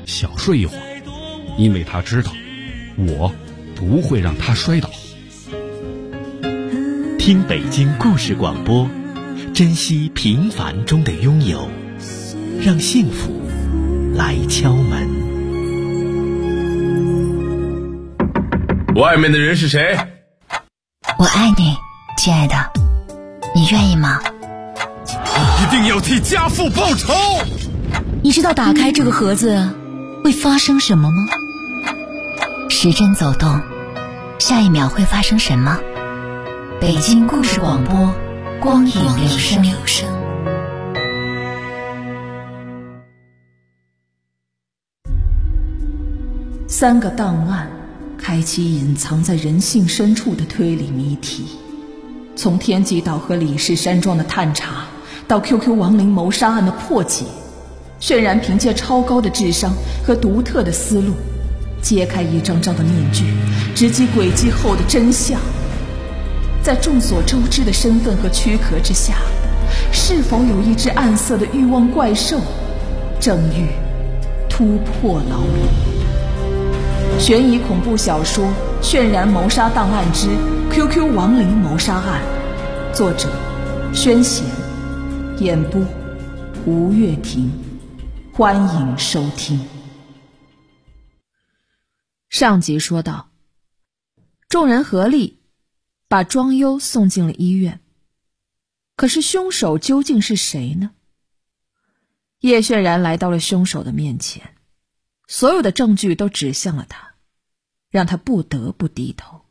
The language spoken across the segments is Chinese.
小睡一会儿，因为他知道我不会让他摔倒。 听北京故事广播，珍惜平凡中的拥有，让幸福来敲门。 外面的人是谁？ 我爱你，亲爱的，你愿意吗？ 一定要替家父报仇！ 你知道打开这个盒子会发生什么吗？时针走动，下一秒会发生什么？北京故事广播，光影留声。 3个档案开启隐藏在人性深处的推理谜题，从天极岛和李氏山庄的探查，到 QQ 亡灵谋杀案的破解，渲染凭借超高的智商和独特的思路，揭开一张张的面具，直击轨迹后的真相。在众所周知的身份和躯壳之下，是否有一只暗色的欲望怪兽，正欲突破牢笼？悬疑恐怖小说《渲染谋杀档案之 QQ 亡灵谋杀案》，作者宣贤，演播吴月婷，欢迎收听。上集说到，众人合力把庄优送进了医院，可是凶手究竟是谁呢？叶渲然来到了凶手的面前，所有的证据都指向了他，让他不得不低头。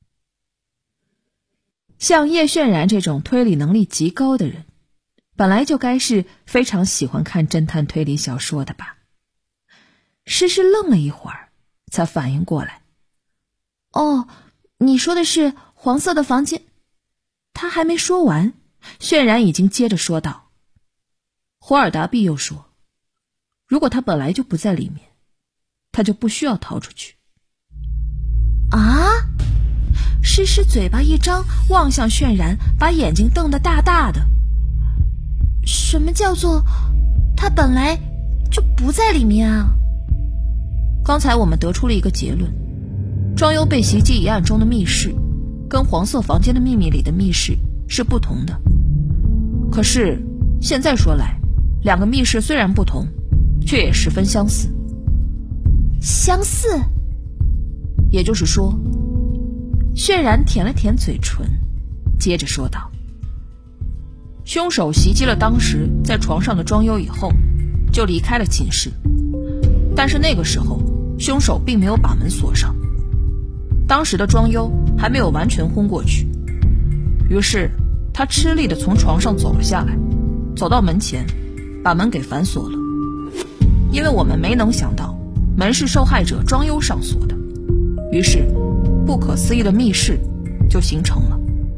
像叶渲然这种推理能力极高的人，本来就该是非常喜欢看侦探推理小说的吧。诗诗愣了一会儿，才反应过来，哦，你说的是黄色的房间。他还没说完，渲然已经接着说道，霍尔达碧又说，如果他本来就不在里面，他就不需要逃出去。啊？诗诗嘴巴一张，望向渲然，把眼睛瞪得大大的。什么叫做他本来就不在里面啊？刚才我们得出了一个结论，庄优被袭击一案中的密室跟黄色房间的秘密里的密室是不同的。可是现在说来，两个密室虽然不同，却也十分相似。相似？也就是说，渲然舔了舔嘴唇，接着说道，凶手袭击了当时在床上的庄优以后，就离开了寝室。但是那个时候，凶手并没有把门锁上，当时的庄优还没有完全昏过去，于是他吃力地从床上走了下来，走到门前，把门给反锁了。因为我们没能想到门是受害者庄优上锁的，于是不可思议的密室就形成了。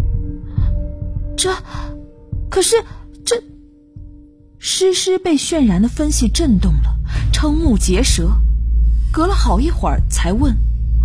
可是诗诗被渲然的分析震动了，瞠目结舌，隔了好一会儿才问，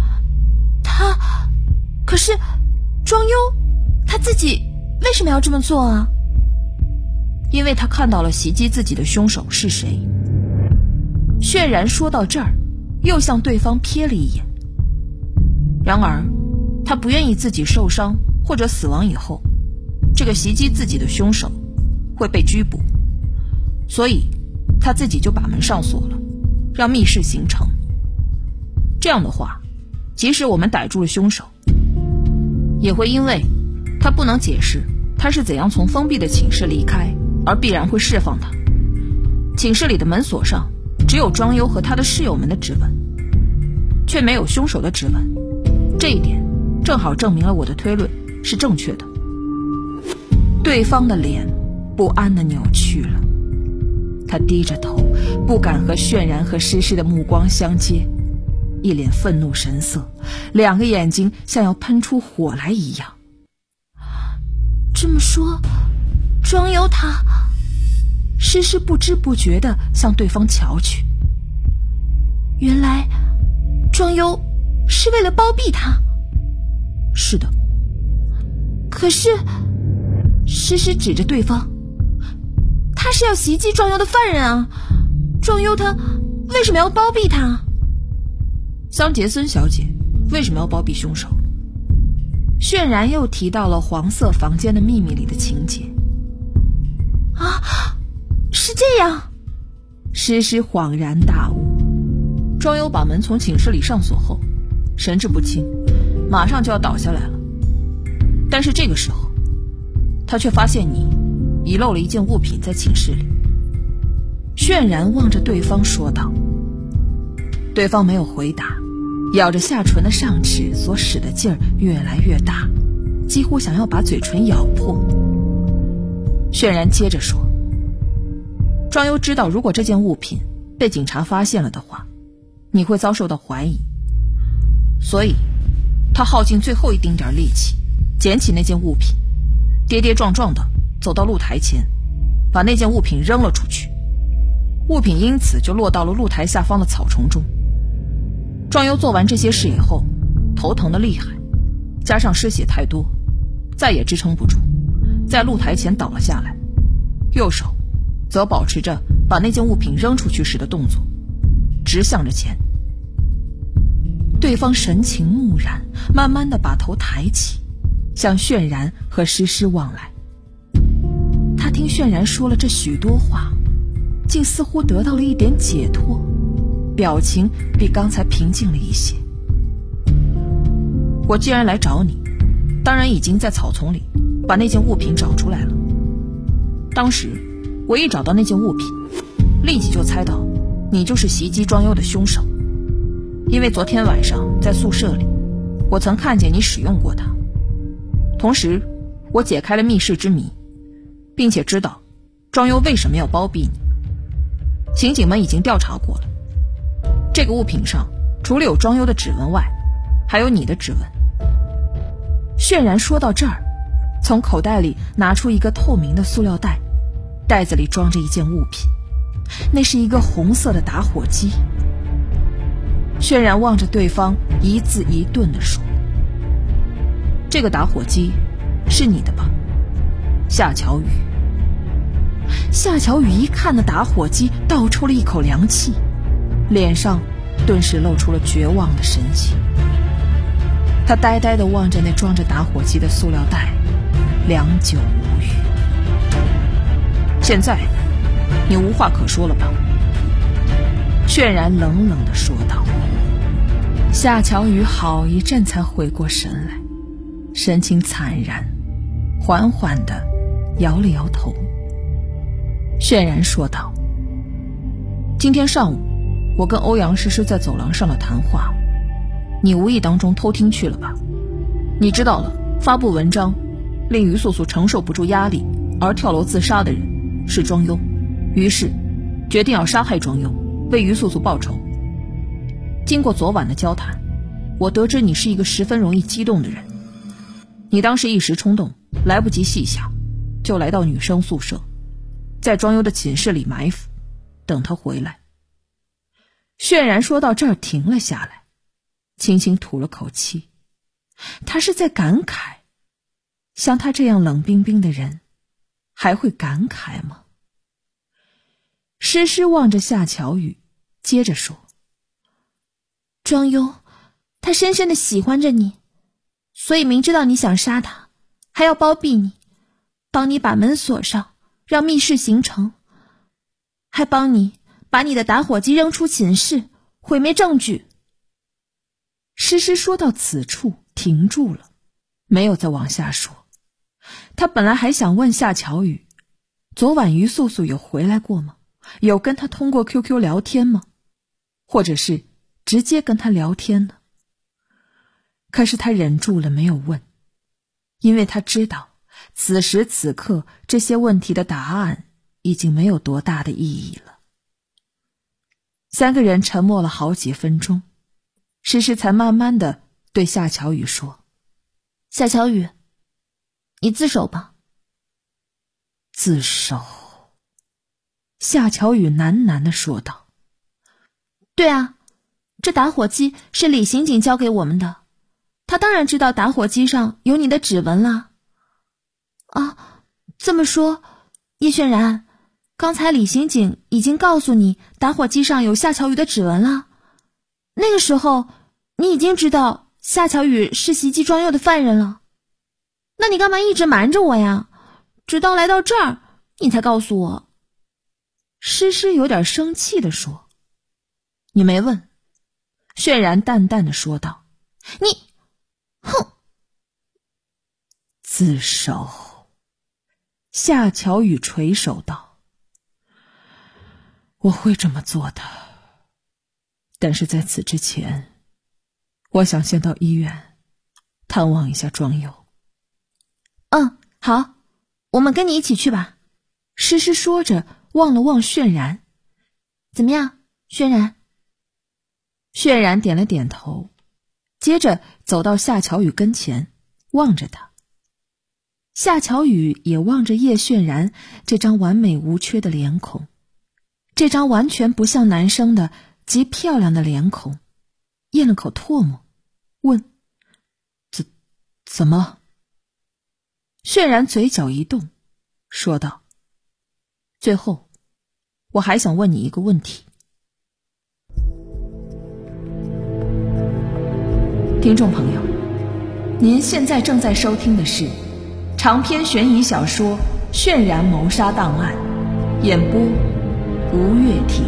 可是庄优他自己为什么要这么做啊？因为他看到了袭击自己的凶手是谁。渲然说到这儿，又向对方瞥了一眼。然而他不愿意自己受伤或者死亡以后，这个袭击自己的凶手会被拘捕，所以他自己就把门上锁了，让密室形成。这样的话，即使我们逮住了凶手，也会因为他不能解释他是怎样从封闭的寝室离开，而必然会释放他。寝室里的门锁上只有庄优和他的室友们的指纹，却没有凶手的指纹。这一点正好证明了我的推论是正确的。对方的脸不安地扭曲了，他低着头，不敢和渲然和诗诗的目光相接，一脸愤怒神色，两个眼睛像要喷出火来一样。这么说，庄优他……诗诗不知不觉地向对方瞧去。原来庄优是为了包庇他。是的。可是诗诗指着对方，他是要袭击庄优的犯人啊！庄优他为什么要包庇他？桑杰森小姐为什么要包庇凶手？渲然又提到了黄色房间的秘密里的情节。啊，是这样。诗诗恍然大悟。庄优把门从寝室里上锁后，神志不清，马上就要倒下来了。但是这个时候，他却发现你遗漏了一件物品在寝室里。渲然望着对方说道。对方没有回答，咬着下唇的上齿所使的劲儿越来越大，几乎想要把嘴唇咬破。渲然接着说，庄优知道如果这件物品被警察发现了的话，你会遭受到怀疑，所以他耗尽最后一丁点力气，捡起那件物品，跌跌撞撞地走到露台前，把那件物品扔了出去。物品因此就落到了露台下方的草丛中。庄优做完这些事以后，头疼得厉害，加上失血太多，再也支撑不住，在露台前倒了下来，右手则保持着把那件物品扔出去时的动作，直向着前。对方神情木然，慢慢地把头抬起，向渲然和诗诗望来。他听渲然说了这许多话，竟似乎得到了一点解脱，表情比刚才平静了一些。我既然来找你，当然已经在草丛里把那件物品找出来了。当时我一找到那件物品，立即就猜到你就是袭击庄优的凶手，因为昨天晚上在宿舍里，我曾看见你使用过它。同时我解开了密室之谜，并且知道庄优为什么要包庇你。刑警们已经调查过了，这个物品上除了有庄优的指纹外，还有你的指纹。渲然说到这儿，从口袋里拿出一个透明的塑料袋，袋子里装着一件物品，那是一个红色的打火机。渲然望着对方，一字一顿地说，这个打火机是你的吧，夏乔宇。夏乔宇一看那打火机，倒抽了一口凉气，脸上顿时露出了绝望的神情。他呆呆地望着那装着打火机的塑料袋，良久无语。现在你无话可说了吧？渲然冷冷地说道。夏乔宇好一阵才回过神来，神情惨然，缓缓地摇了摇头。渲然说道，今天上午我跟欧阳诗诗在走廊上的谈话，你无意当中偷听去了吧？你知道了发布文章令于素素承受不住压力而跳楼自杀的人是庄优，于是决定要杀害庄优，为于素素报仇。经过昨晚的交谈，我得知你是一个十分容易激动的人，你当时一时冲动，来不及细想，就来到女生宿舍，在庄优的寝室里埋伏，等他回来。渲然说到这儿停了下来，轻轻吐了口气，他是在感慨，像他这样冷冰冰的人还会感慨吗？诗诗望着夏乔宇，接着说，庄优他深深地喜欢着你，所以明知道你想杀他，还要包庇你，帮你把门锁上，让密室形成，还帮你把你的打火机扔出寝室，毁灭证据。诗诗说到此处停住了，没有再往下说。他本来还想问夏乔宇，昨晚于素素有回来过吗？有跟他通过 QQ 聊天吗？或者是直接跟他聊天呢？可是他忍住了没有问，因为他知道此时此刻这些问题的答案已经没有多大的意义了。三个人沉默了好几分钟，诗诗才慢慢地对夏乔宇说，夏乔宇，你自首吧。自首？夏乔宇喃喃地说道。对啊，这打火机是李刑警交给我们的，他当然知道打火机上有你的指纹啦。啊，这么说，叶渲然， 刚才李刑警已经告诉你打火机上有夏巧雨的指纹了。那个时候你已经知道夏巧雨是袭击庄佑的犯人了，那你干嘛一直瞒着我呀？直到来到这儿你才告诉我。诗诗有点生气地说。你没问。渲然淡淡地说道。你，哼！自首。夏巧雨垂首道。我会这么做的，但是在此之前，我想先到医院探望一下庄佑。好，我们跟你一起去吧。诗诗说着望了望渲然。怎么样，渲然？渲然点了点头，接着走到夏巧雨跟前，望着他。夏巧雨也望着叶渲然这张完美无缺的脸孔，这张完全不像男生的极漂亮的脸孔，咽了口唾沫，问：怎么？渲然嘴角一动，说道：最后，我还想问你一个问题。听众朋友，您现在正在收听的是长篇悬疑小说《渲然谋杀档案》，演播吴月婷。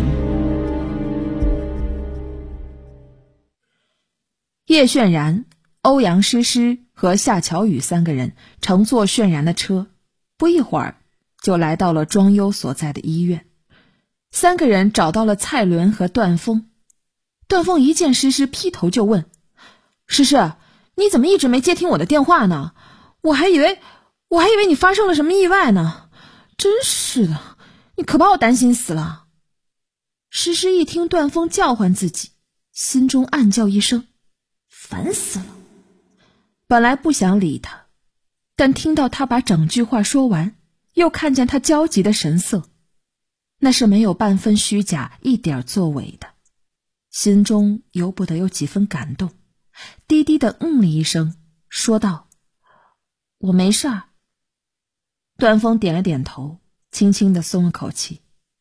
叶渲然、欧阳诗诗和夏巧雨三个人乘坐渲然的车，不一会儿就来到了庄优所在的医院。三个人找到了蔡伦和段峰。段峰一见诗诗劈头就问：诗诗，你怎么一直没接听我的电话呢？我还以为你发生了什么意外呢。真是的，你可把我担心死了。诗诗一听段峰叫唤自己，心中暗叫一声，烦死了。本来不想理他，但听到他把整句话说完，又看见他焦急的神色，那是没有半分虚假，一点作伪的，心中由不得有几分感动，低低地了一声，说道：我没事儿。段峰点了点头，轻轻地松了口气。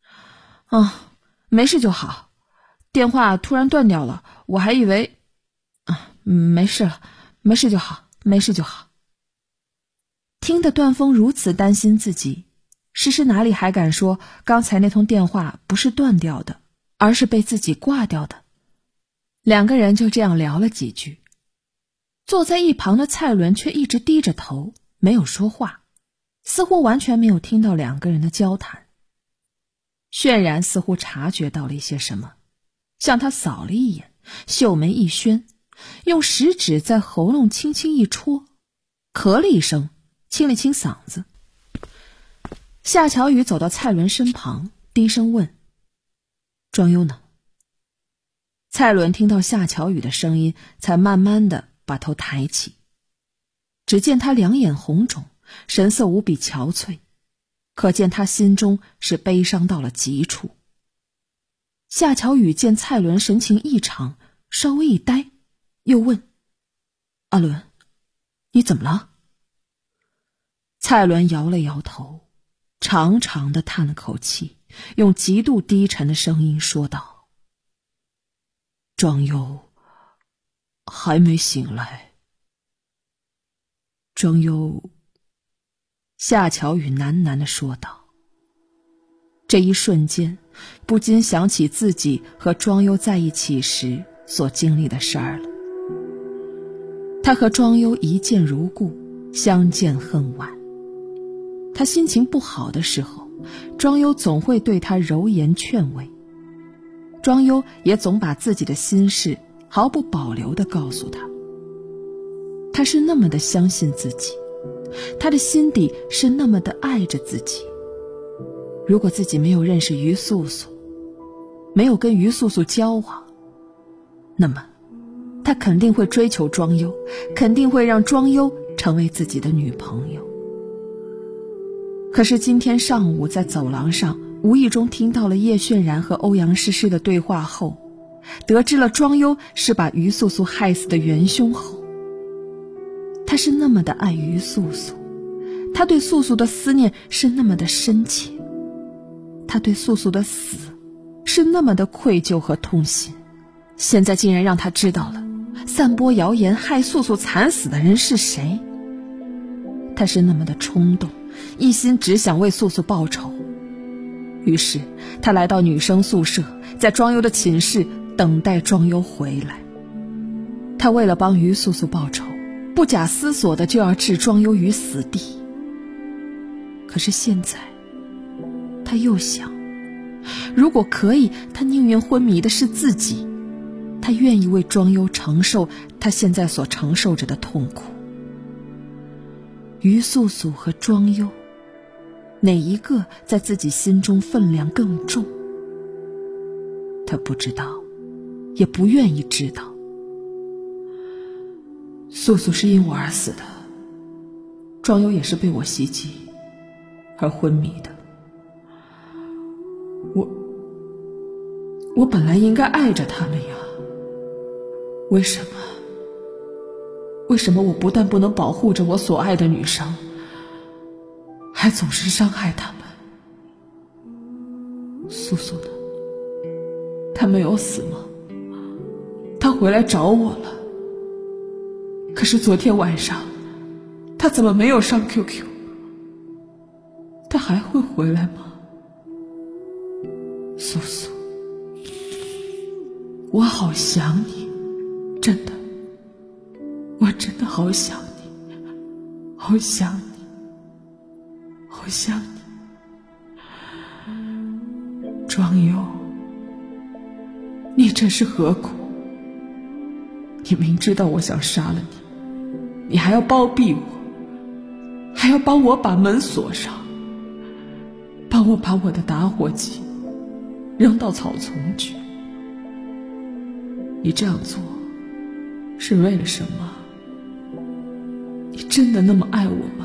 没事就好，电话突然断掉了，我还以为……没事了，没事就好，没事就好。听得段峰如此担心自己，诗诗哪里还敢说刚才那通电话不是断掉的，而是被自己挂掉的。两个人就这样聊了几句。坐在一旁的蔡伦却一直低着头，没有说话，似乎完全没有听到两个人的交谈。渲然似乎察觉到了一些什么，向他扫了一眼，秀眉一宣，用食指在喉咙轻轻一戳，咳了一声，清了清嗓子。夏巧雨走到蔡伦身旁，低声问：庄优呢？蔡伦听到夏巧雨的声音，才慢慢地把头抬起，只见他两眼红肿，神色无比憔悴，可见他心中是悲伤到了极处。夏巧雨见蔡伦神情异常，稍微一呆，又问：阿伦，你怎么了？蔡伦摇了摇头，长长的叹了口气，用极度低沉的声音说道：庄优还没醒来。庄优，夏巧雨喃喃地说道。这一瞬间，不禁想起自己和庄优在一起时所经历的事儿了。他和庄优一见如故，相见恨晚。他心情不好的时候，庄优总会对他柔言劝慰，庄优也总把自己的心事毫不保留地告诉他。他是那么的相信自己，他的心底是那么的爱着自己。如果自己没有认识于素素，没有跟于素素交往，那么他肯定会追求庄优，肯定会让庄优成为自己的女朋友。可是今天上午在走廊上无意中听到了叶渲然和欧阳诗诗的对话后，得知了庄优是把于素素害死的元凶后，他是那么的爱于素素，他对素素的思念是那么的深切， 他对素素的死是那么的愧疚和痛心，现在竟然让他知道了散播谣言害素素惨死的人是谁。他是那么的冲动，一心只想为素素报仇。于是他来到女生宿舍，在庄优的寝室等待庄优回来。他为了帮于素素报仇，不假思索的就要置庄优于死地。可是现在他又想，如果可以，他宁愿昏迷的是自己，他愿意为庄优承受他现在所承受着的痛苦。于素素和庄优，哪一个在自己心中分量更重？他不知道，也不愿意知道。素素是因我而死的，庄优也是被我袭击而昏迷的。我本来应该爱着他们呀，为什么我不但不能保护着我所爱的女生，还总是伤害他们？素素呢？她没有死吗？她回来找我了，可是昨天晚上她怎么没有上 QQ？ 她还会回来吗？素素，我好想你，真的，我真的好想你，好想你，好想你。庄优，你这是何苦？你明知道我想杀了你，你还要包庇我，还要帮我把门锁上，帮我把我的打火机扔到草丛去。你这样做是为了什么？你真的那么爱我吗？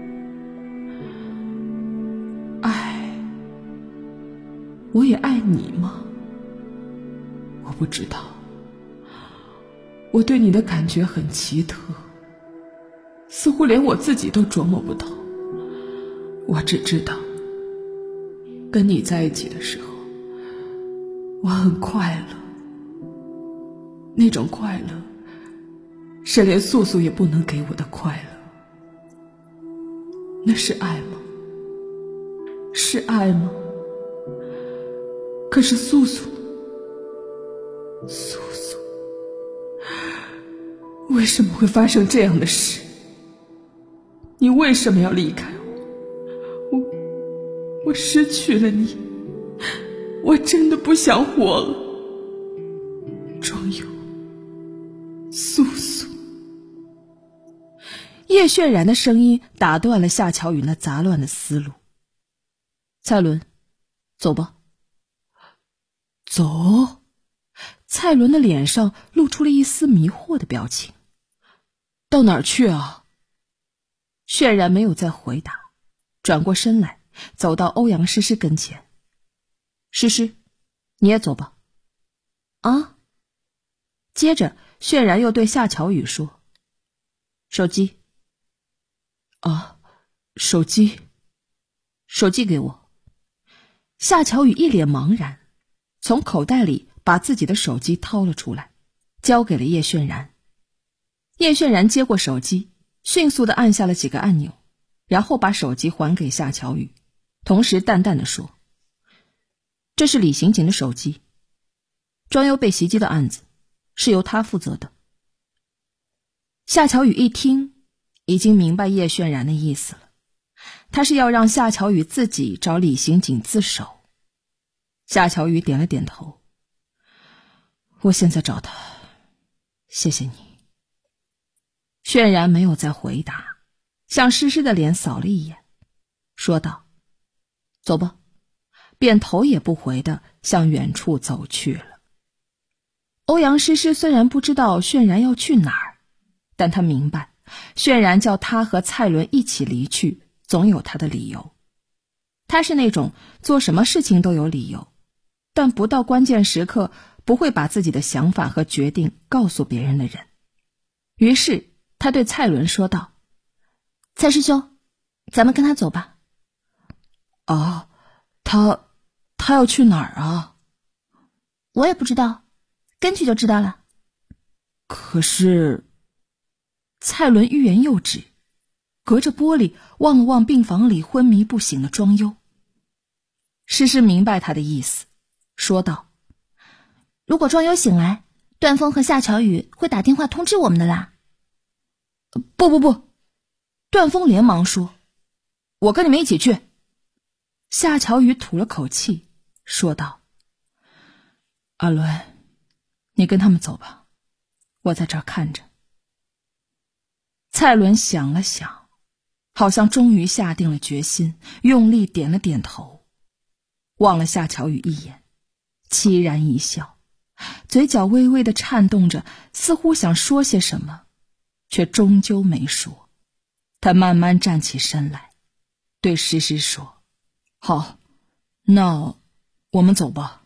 爱，我也爱你吗？我不知道，我对你的感觉很奇特，似乎连我自己都琢磨不透。我只知道，跟你在一起的时候，我很快乐。那种快乐，是连素素也不能给我的快乐。那是爱吗？是爱吗？可是素素，为什么会发生这样的事？你为什么要离开我？我失去了你，我真的不想活了。庄优，素素。叶渲然的声音打断了夏乔宇那杂乱的思路。蔡伦，走吧。走？蔡伦的脸上露出了一丝迷惑的表情。到哪儿去啊？渲然没有再回答，转过身来，走到欧阳诗诗跟前。诗诗，你也走吧。啊？接着渲然又对夏乔宇说，手机。啊，手机给我。夏乔宇一脸茫然，从口袋里把自己的手机掏了出来，交给了叶渲然。叶渲然接过手机，迅速地按下了几个按钮，然后把手机还给夏乔宇，同时淡淡地说，这是李刑警的手机，庄优被袭击的案子是由他负责的。夏乔宇一听，已经明白叶渲然的意思了，他是要让夏乔宇自己找李刑警自首。夏乔宇点了点头，我现在找他，谢谢你。渲然没有再回答，向诗诗的脸扫了一眼，说道，走吧，便头也不回地向远处走去了。欧阳诗诗虽然不知道渲然要去哪儿，但她明白渲然叫她和蔡伦一起离去，总有他的理由。他是那种做什么事情都有理由，但不到关键时刻不会把自己的想法和决定告诉别人的人。于是他对蔡伦说道，蔡师兄，咱们跟他走吧。啊，他他要去哪儿啊？ 我也不知道，跟去就知道了。 可是，蔡伦欲言又止，隔着玻璃望了望病房里昏迷不醒的庄优。诗诗明白他的意思，说道： 如果庄优醒来，段峰和夏乔宇会打电话通知我们的啦。 不，段峰连忙说：我跟你们一起去。夏乔宇吐了口气，说道：阿伦，你跟他们走吧，我在这儿看着。蔡伦想了想，好像终于下定了决心，用力点了点头，望了夏乔宇一眼，凄然一笑，嘴角微微的颤动着，似乎想说些什么，却终究没说。他慢慢站起身来，对诗诗说：好，那我们走吧。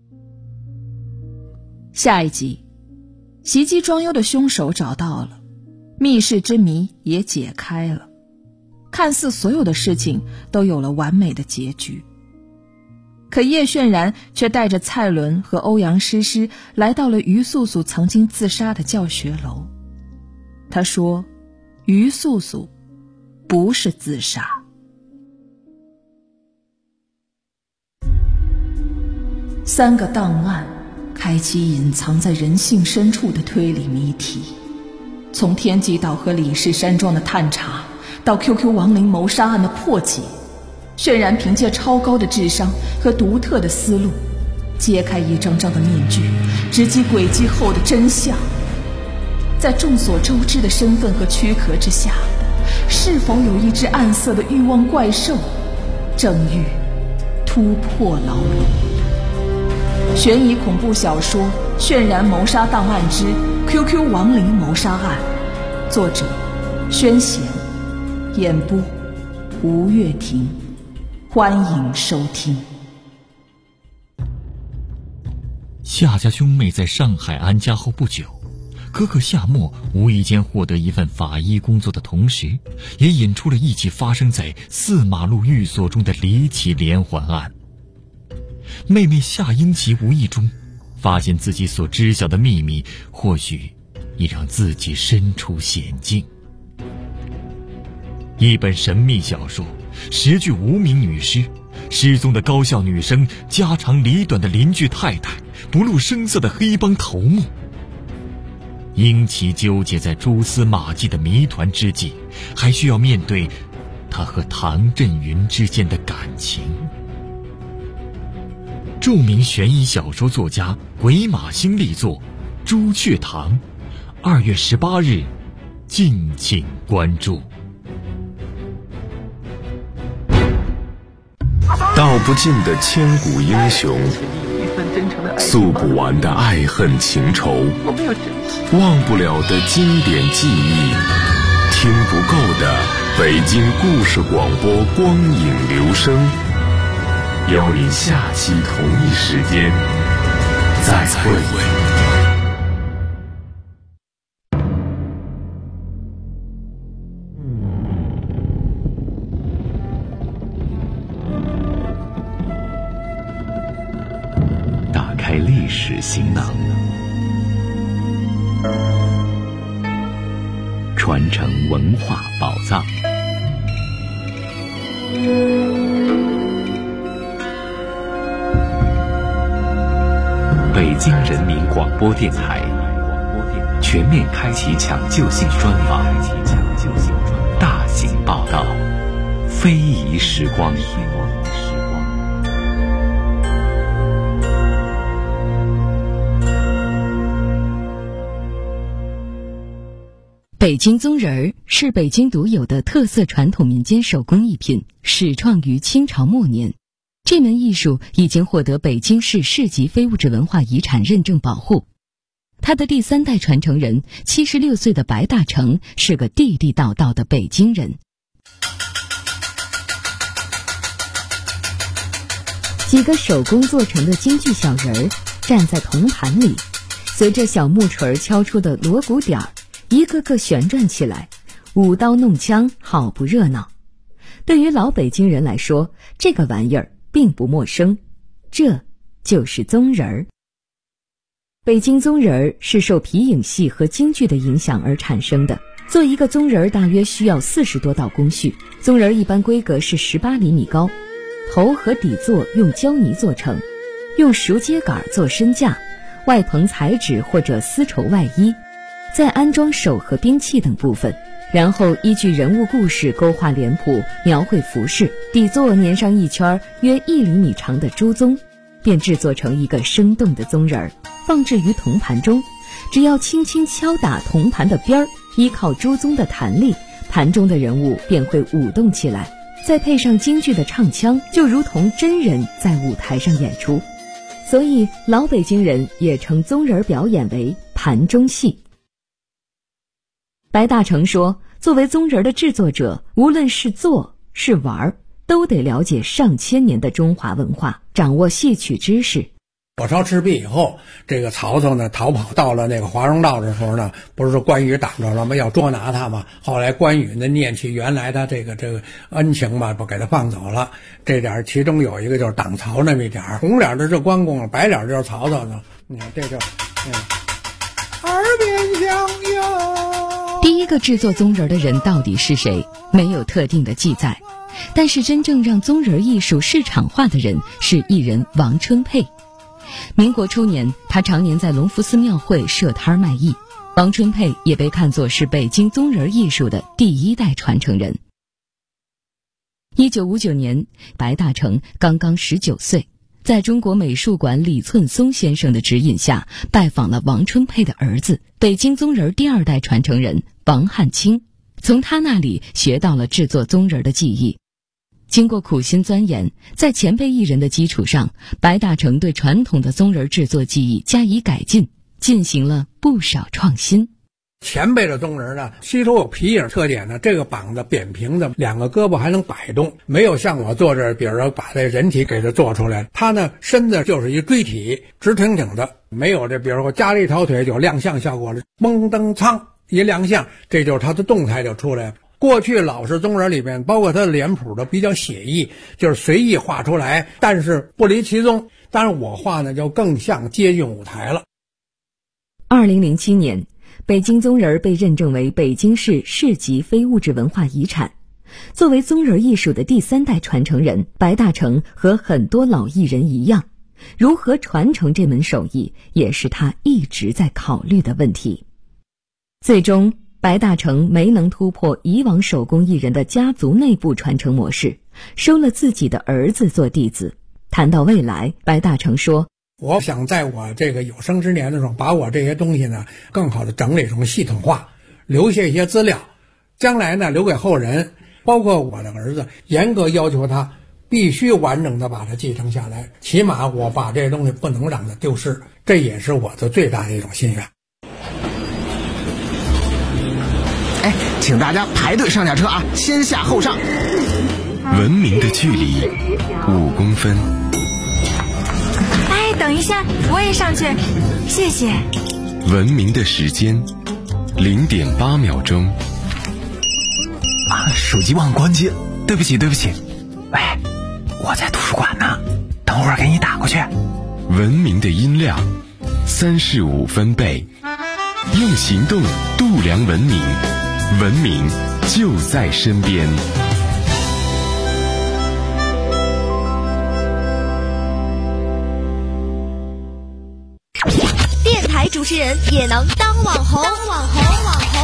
下一集，袭击庄优的凶手找到了，密室之谜也解开了，看似所有的事情都有了完美的结局。可叶渲然却带着蔡伦和欧阳诗诗来到了于素素曾经自杀的教学楼。他说，于素素不是自杀。3个档案开启隐藏在人性深处的推理谜题，从天际岛和李氏山庄的探查，到 QQ 亡灵谋杀案的破解，渲然凭借超高的智商和独特的思路，揭开一张张的面具，直击轨迹后的真相。在众所周知的身份和躯壳之下，是否有一只暗色的欲望怪兽，正欲突破牢笼？悬疑恐怖小说《渲然谋杀档案之 QQ 亡灵谋杀案》，作者宣贤，演播吴月婷。欢迎收听。 夏家兄妹在上海安家后不久，哥哥夏沫无意间获得一份法医工作的同时，也引出了一起发生在4马路寓所中的离奇连环案。妹妹夏英奇无意中发现自己所知晓的秘密，或许已让自己身处险境。一本神秘小说，10具无名女尸，失踪的高校女生，家长里短的邻居太太，不露声色的黑帮头目。英奇纠结在蛛丝马迹的谜团之际，还需要面对他和唐振云之间的感情。著名悬疑小说作家鬼马星力作《朱雀堂》，2月18日，敬请关注。 道不尽的千古英雄，诉不完的爱恨情仇，忘不了的经典记忆，听不够的北京故事广播光影留声。邀您下期同一时间再会。 打开历史行囊，传承文化宝藏。北京人民广播电台全面开启抢救性专访，大型报道，非遗时光。 北京棕人儿是北京独有的特色传统民间手工艺品，始创于清朝末年。这门艺术已经获得北京市市级非物质文化遗产认证保护。他的第3代传承人76岁的白大成是个地地道道的北京人。几个手工做成的京剧小人儿站在铜盘里，随着小木锤敲出的锣鼓点儿，一个个旋转起来，舞刀弄枪，好不热闹。对于老北京人来说，这个玩意儿并不陌生。 这就是宗人儿。北京宗人儿是受皮影戏和京剧的影响而产生的。做一个宗人儿大约需要40多道工序。宗人儿一般规格是18厘米高，头和底座用胶泥做成，用熟秸秆做身架，外棚彩纸或者丝绸外衣，再安装手和兵器等部分，然后依据人物故事勾画脸谱，描绘服饰，底座粘上一圈约1厘米长的朱棕，便制作成一个生动的宗人儿，放置于铜盘中。只要轻轻敲打铜盘的边儿，依靠朱棕的弹力，盘中的人物便会舞动起来，再配上京剧的唱腔，就如同真人在舞台上演出。所以老北京人也称宗人表演为盘中戏。白大成说，作为宗人的制作者，无论是做是玩，都得了解上千年的中华文化，掌握戏曲知识。 火烧赤壁以后，这个曹操呢逃跑到了那个华容道的时候呢，不是关羽挡着了吗？要捉拿他嘛。后来关羽呢念起原来的这个恩情吧，不给他放走了。这点其中有一个就是挡曹那么一点，红脸的是关公，白脸就是曹操呢。你看这就耳边相拥。 第一个制作宗人的人到底是谁，没有特定的记载。但是真正让宗人艺术市场化的人是艺人王春佩。民国初年，他常年在隆福寺庙会设摊卖艺。王春佩也被看作是北京宗人艺术的第1代传承人。1959年，白大成刚刚19岁，在中国美术馆李寸松先生的指引下，拜访了王春佩的儿子，北京宗人第2代传承人王汉卿，从他那里学到了制作宗人的技艺。经过苦心钻研，在前辈艺人的基础上，白大成对传统的宗人制作技艺加以改进，进行了不少创新。 前辈的宗人呢，西头有皮影特点呢，这个膀子扁平的，2个胳膊还能摆动，没有像我做这，比如说把这人体给它做出来，他呢身子就是一锥体，直挺挺的，没有这比如说加了一条腿有亮相效果了，蹦蹬苍一亮相，这就是他的动态就出来了。过去老式宗人里面，包括他的脸谱都比较写意，就是随意画出来，但是不离其宗。当然我画呢就更像接近舞台了。 2007年，北京宗人被认证为北京市市级非物质文化遗产。作为宗人艺术的第3代传承人，白大成和很多老艺人一样，如何传承这门手艺，也是他一直在考虑的问题。最终白大成没能突破以往手工艺人的家族内部传承模式，收了自己的儿子做弟子。谈到未来，白大成说， 我想在我这个有生之年的时候，把我这些东西呢更好的整理成系统化，留下一些资料，将来呢留给后人，包括我的儿子，严格要求他必须完整的把它继承下来，起码我把这些东西不能让它丢失，这也是我的最大的一种心愿。 请大家排队上下车啊，先下后上。 文明的距离5公分。 哎，等一下，我也上去，谢谢。 文明的时间0.8秒钟。 啊，手机忘关机，对不起。喂，我在图书馆呢，等会儿给你打过去。 文明的音量35分贝。用行动度量文明，文明就在身边。 电台主持人也能当网红。